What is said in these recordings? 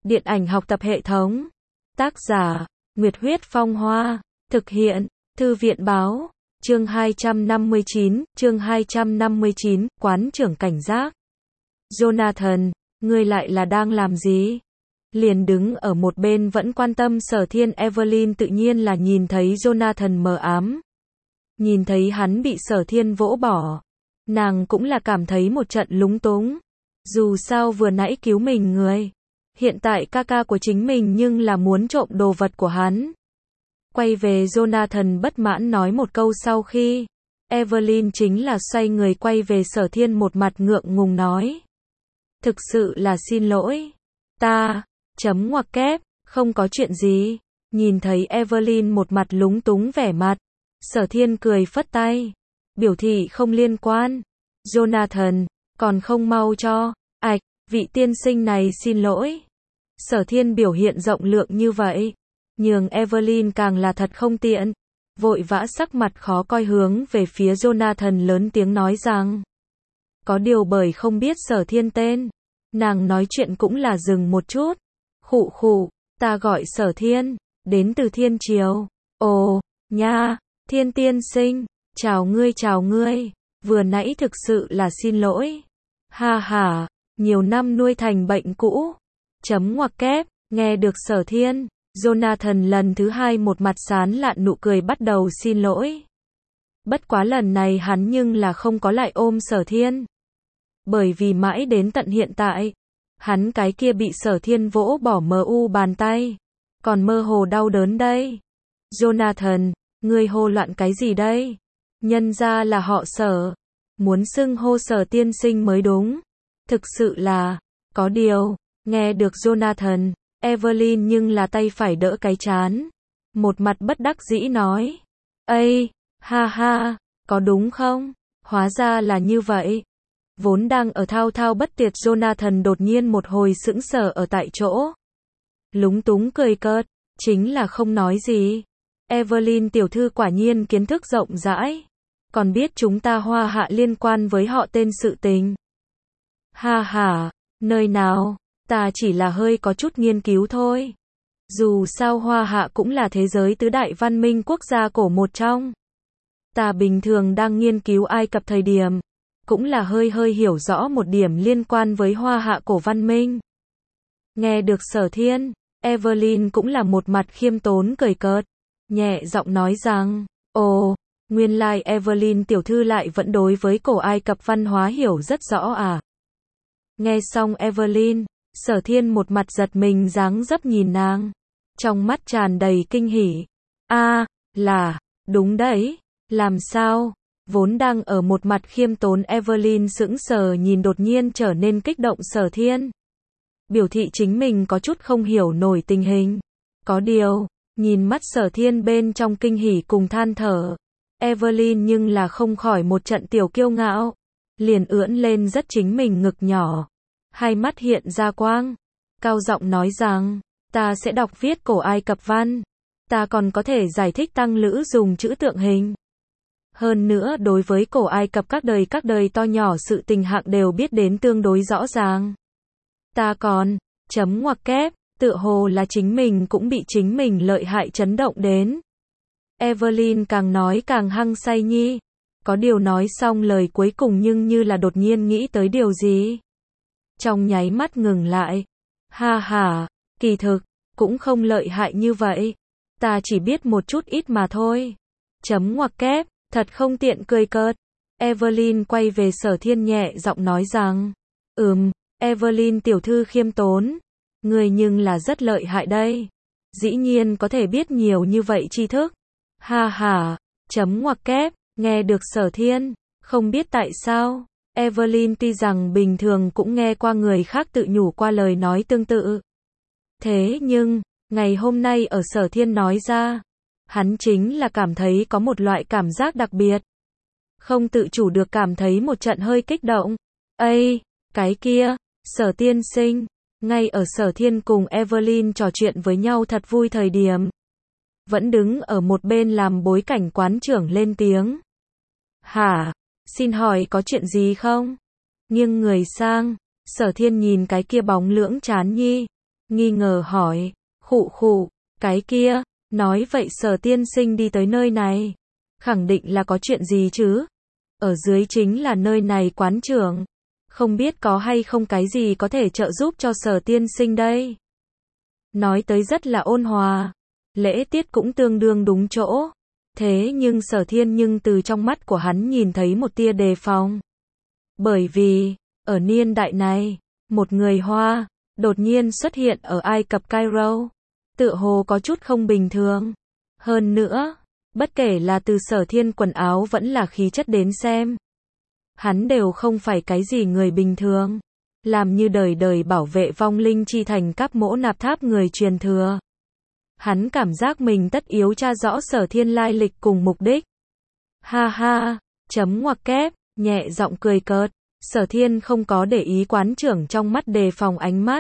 Điện ảnh học tập hệ thống. Tác giả, Nguyệt Huyết Phong Hoa. Thực hiện, Thư viện Báo. Chương 259, quán trưởng cảnh giác. Jonathan, ngươi lại là đang làm gì? Liền đứng ở một bên vẫn quan tâm Sở Thiên. Evelyn tự nhiên là nhìn thấy Jonathan mờ ám. Nhìn thấy hắn bị Sở Thiên vỗ bỏ. Nàng cũng là cảm thấy một trận lúng túng. Dù sao vừa nãy cứu mình người. Hiện tại ca ca của chính mình nhưng là muốn trộm đồ vật của hắn. Quay về Jonathan bất mãn nói một câu sau khi. Evelyn chính là xoay người quay về Sở Thiên một mặt ngượng ngùng nói. Thực sự là xin lỗi. Ta, chấm ngoặc kép, không có chuyện gì. Nhìn thấy Evelyn một mặt lúng túng vẻ mặt. Sở Thiên cười phất tay. Biểu thị không liên quan. Jonathan, còn không mau cho. Ảch, vị tiên sinh này xin lỗi. Sở Thiên biểu hiện rộng lượng như vậy. Nhường Evelyn càng là thật không tiện. Vội vã sắc mặt khó coi hướng về phía Jonathan lớn tiếng nói rằng. Có điều bởi không biết Sở Thiên tên. Nàng nói chuyện cũng là dừng một chút. Khụ khụ, ta gọi Sở Thiên, đến từ Thiên Triều. Ồ, nha, Thiên tiên sinh, chào ngươi, vừa nãy thực sự là xin lỗi. Ha ha, nhiều năm nuôi thành bệnh cũ. Chấm ngoặc kép, nghe được Sở Thiên, Jonathan lần thứ hai một mặt sán lạn nụ cười bắt đầu xin lỗi. Bất quá lần này hắn nhưng là không có lại ôm Sở Thiên. Bởi vì mãi đến tận hiện tại, hắn cái kia bị Sở Thiên vỗ bỏ mu bàn tay, còn mơ hồ đau đớn đây. Jonathan, ngươi hô loạn cái gì đây? Nhân ra là họ Sở, muốn xưng hô Sở tiên sinh mới đúng. Thực sự là, có điều, nghe được Jonathan, Evelyn nhưng là tay phải đỡ cái trán. Một mặt bất đắc dĩ nói. Ây, ha ha, có đúng không? Hóa ra là như vậy. Vốn đang ở thao thao bất tuyệt Jonathan đột nhiên một hồi sững sờ ở tại chỗ. Lúng túng cười cợt, chính là không nói gì. Evelyn tiểu thư quả nhiên kiến thức rộng rãi. Còn biết chúng ta Hoa Hạ liên quan với họ tên sự tình. Ha ha, nơi nào, ta chỉ là hơi có chút nghiên cứu thôi. Dù sao Hoa Hạ cũng là thế giới tứ đại văn minh quốc gia cổ một trong. Ta bình thường đang nghiên cứu Ai Cập thời điểm. Cũng là hơi hiểu rõ một điểm liên quan với Hoa Hạ cổ văn minh. Nghe được Sở Thiên, Evelyn cũng là một mặt khiêm tốn cười cợt, nhẹ giọng nói rằng, ồ, nguyên lai Evelyn tiểu thư lại vẫn đối với cổ Ai Cập văn hóa hiểu rất rõ à. Nghe xong Evelyn, Sở Thiên một mặt giật mình dáng dấp nhìn nàng, trong mắt tràn đầy kinh hỉ. Là, đúng đấy, làm sao? Vốn đang ở một mặt khiêm tốn Evelyn sững sờ nhìn đột nhiên trở nên kích động Sở Thiên. Biểu thị chính mình có chút không hiểu nổi tình hình. Có điều, nhìn mắt Sở Thiên bên trong kinh hỉ cùng than thở. Evelyn nhưng là không khỏi một trận tiểu kiêu ngạo. Liền ưỡn lên rất chính mình ngực nhỏ. Hai mắt hiện ra quang. Cao giọng nói rằng, ta sẽ đọc viết cổ Ai Cập văn. Ta còn có thể giải thích tăng lữ dùng chữ tượng hình. Hơn nữa đối với cổ Ai Cập các đời to nhỏ sự tình hạng đều biết đến tương đối rõ ràng. Ta còn, chấm ngoặc kép, tựa hồ là chính mình cũng bị chính mình lợi hại chấn động đến. Evelyn càng nói càng hăng say nhi. Có điều nói xong lời cuối cùng nhưng như là đột nhiên nghĩ tới điều gì. Trong nháy mắt ngừng lại. Ha ha, kỳ thực, cũng không lợi hại như vậy. Ta chỉ biết một chút ít mà thôi. Chấm ngoặc kép. Thật không tiện cười cợt. Evelyn quay về Sở Thiên nhẹ giọng nói rằng. Evelyn tiểu thư khiêm tốn. Người nhưng là rất lợi hại đây. Dĩ nhiên có thể biết nhiều như vậy tri thức. Ha ha, chấm ngoặc kép, nghe được Sở Thiên. Không biết tại sao, Evelyn tuy rằng bình thường cũng nghe qua người khác tự nhủ qua lời nói tương tự. Thế nhưng, ngày hôm nay ở Sở Thiên nói ra. Hắn chính là cảm thấy có một loại cảm giác đặc biệt. Không tự chủ được cảm thấy một trận hơi kích động. Cái kia, Sở tiên sinh. Ngay ở Sở Thiên cùng Evelyn trò chuyện với nhau thật vui thời điểm. Vẫn đứng ở một bên làm bối cảnh quán trưởng lên tiếng. Hả? Xin hỏi có chuyện gì không? Nghiêng người sang, Sở Thiên nhìn cái kia bóng lưỡng trán nhi. nghi ngờ hỏi, khụ khụ, cái kia, nói vậy Sở tiên sinh đi tới nơi này, khẳng định là có chuyện gì chứ? Ở dưới chính là nơi này quán trưởng, không biết có hay không cái gì có thể trợ giúp cho Sở tiên sinh đây? Nói tới rất là ôn hòa, lễ tiết cũng tương đương đúng chỗ. Thế nhưng Sở Thiên nhưng từ trong mắt của hắn nhìn thấy một tia đề phòng. Bởi vì, ở niên đại này, một người Hoa, đột nhiên xuất hiện ở Ai Cập Cairo, tựa hồ có chút không bình thường. Hơn nữa, bất kể là từ Sở Thiên quần áo vẫn là khí chất đến xem, hắn đều không phải cái gì người bình thường. Làm như đời đời bảo vệ vong linh chi thành Cáp Mỗ Nạp Tháp người truyền thừa. Hắn cảm giác mình tất yếu tra rõ Sở Thiên lai lịch cùng mục đích. Ha ha, chấm ngoặc kép, nhẹ giọng cười cợt. Sở Thiên không có để ý quán trưởng trong mắt đề phòng ánh mắt.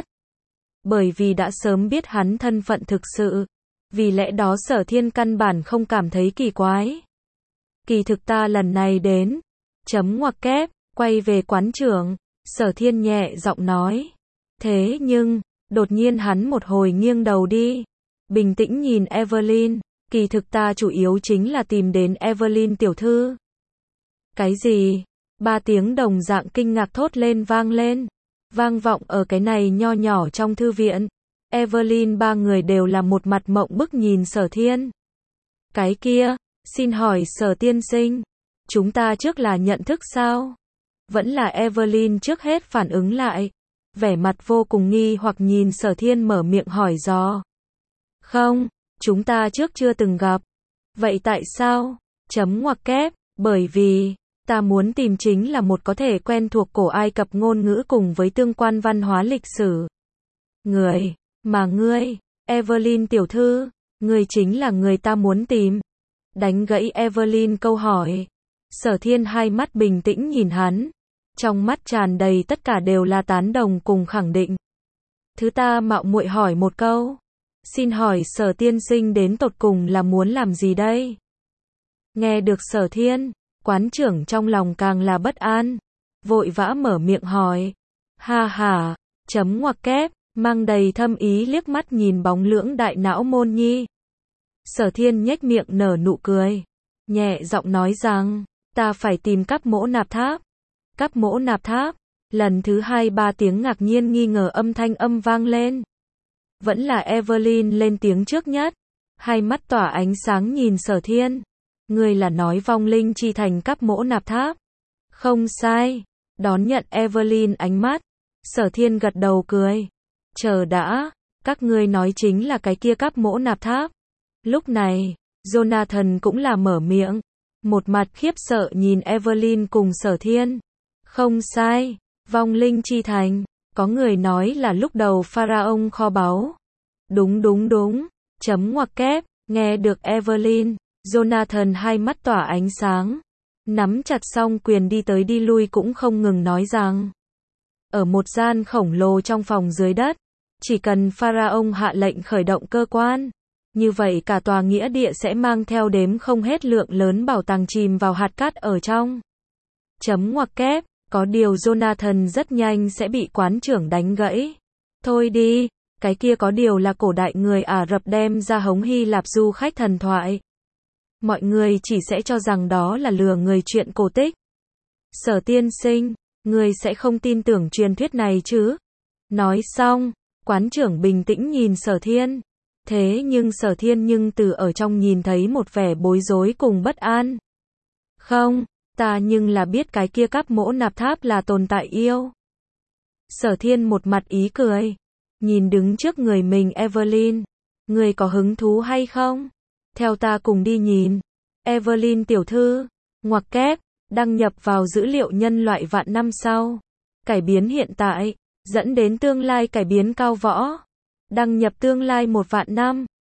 Bởi vì đã sớm biết hắn thân phận thực sự. Vì lẽ đó Sở Thiên căn bản không cảm thấy kỳ quái. Kỳ thực ta lần này đến, chấm ngoặc kép, quay về quán trưởng, Sở Thiên nhẹ giọng nói. Thế nhưng, đột nhiên hắn một hồi nghiêng đầu đi. Bình tĩnh nhìn Evelyn, kỳ thực ta chủ yếu chính là tìm đến Evelyn tiểu thư. Cái gì? 3 tiếng đồng dạng kinh ngạc thốt lên vang lên. Vang vọng ở cái này nho nhỏ trong thư viện. Evelyn ba người đều là một mặt mộng bức nhìn Sở Thiên. Cái kia, xin hỏi Sở tiên sinh, chúng ta trước là nhận thức sao? Vẫn là Evelyn trước hết phản ứng lại. Vẻ mặt vô cùng nghi hoặc nhìn Sở Thiên mở miệng hỏi dò. Không, chúng ta trước chưa từng gặp. Vậy tại sao? Chấm ngoặc kép, bởi vì, ta muốn tìm chính là một có thể quen thuộc cổ Ai Cập ngôn ngữ cùng với tương quan văn hóa lịch sử. Người, mà ngươi, Evelyn tiểu thư, ngươi chính là người ta muốn tìm. Đánh gãy Evelyn câu hỏi. Sở Thiên hai mắt bình tĩnh nhìn hắn. Trong mắt tràn đầy tất cả đều là tán đồng cùng khẳng định. Thứ ta mạo muội hỏi một câu. Xin hỏi Sở tiên sinh đến tột cùng là muốn làm gì đây? Nghe được Sở Thiên, quán trưởng trong lòng càng là bất an. Vội vã mở miệng hỏi. Ha ha, chấm ngoặc kép, mang đầy thâm ý liếc mắt nhìn bóng lưỡng đại não môn nhi. Sở Thiên nhếch miệng nở nụ cười. Nhẹ giọng nói rằng, ta phải tìm Cáp Mỗ Nạp Tháp. Cáp Mỗ Nạp Tháp. Lần thứ 2-3 tiếng ngạc nhiên nghi ngờ âm thanh vang lên. Vẫn là Evelyn lên tiếng trước nhất. Hai mắt tỏa ánh sáng nhìn Sở Thiên. Ngươi là nói vong linh chi thành Cáp Mỗ Nạp Tháp. Không sai. Đón nhận Evelyn ánh mắt. Sở Thiên gật đầu cười. Chờ đã. Các ngươi nói chính là cái kia Cáp Mỗ Nạp Tháp. Lúc này, Jonathan cũng là mở miệng. Một mặt khiếp sợ nhìn Evelyn cùng Sở Thiên. Không sai. Vong linh chi thành. Có người nói là lúc đầu Pharaoh kho báu. Đúng. Chấm ngoặc kép. Nghe được Evelyn, Jonathan hai mắt tỏa ánh sáng. Nắm chặt song quyền đi tới đi lui cũng không ngừng nói rằng. Ở một gian khổng lồ trong phòng dưới đất. Chỉ cần Pharaoh hạ lệnh khởi động cơ quan. Như vậy cả tòa nghĩa địa sẽ mang theo đếm không hết lượng lớn bảo tàng chìm vào hạt cát ở trong. Chấm ngoặc kép. Có điều Jonathan rất nhanh sẽ bị quán trưởng đánh gãy. Thôi đi, cái kia có điều là cổ đại người Ả Rập đem ra hống Hy Lạp du khách thần thoại. Mọi người chỉ sẽ cho rằng đó là lừa người chuyện cổ tích. Sở tiên sinh, người sẽ không tin tưởng truyền thuyết này chứ? Nói xong, quán trưởng bình tĩnh nhìn Sở Thiên. Thế nhưng Sở Thiên nhưng từ ở trong nhìn thấy một vẻ bối rối cùng bất an. Không. Ta nhưng là biết cái kia Cáp Mỗ Nạp Tháp là tồn tại yêu. Sở Thiên một mặt ý cười. Nhìn đứng trước người mình Evelyn. Người có hứng thú hay không? Theo ta cùng đi nhìn. Evelyn tiểu thư. Ngoặc kép. Đăng nhập vào dữ liệu nhân loại vạn năm sau. Cải biến hiện tại. Dẫn đến tương lai cải biến cao võ. Đăng nhập tương lai 1 vạn năm.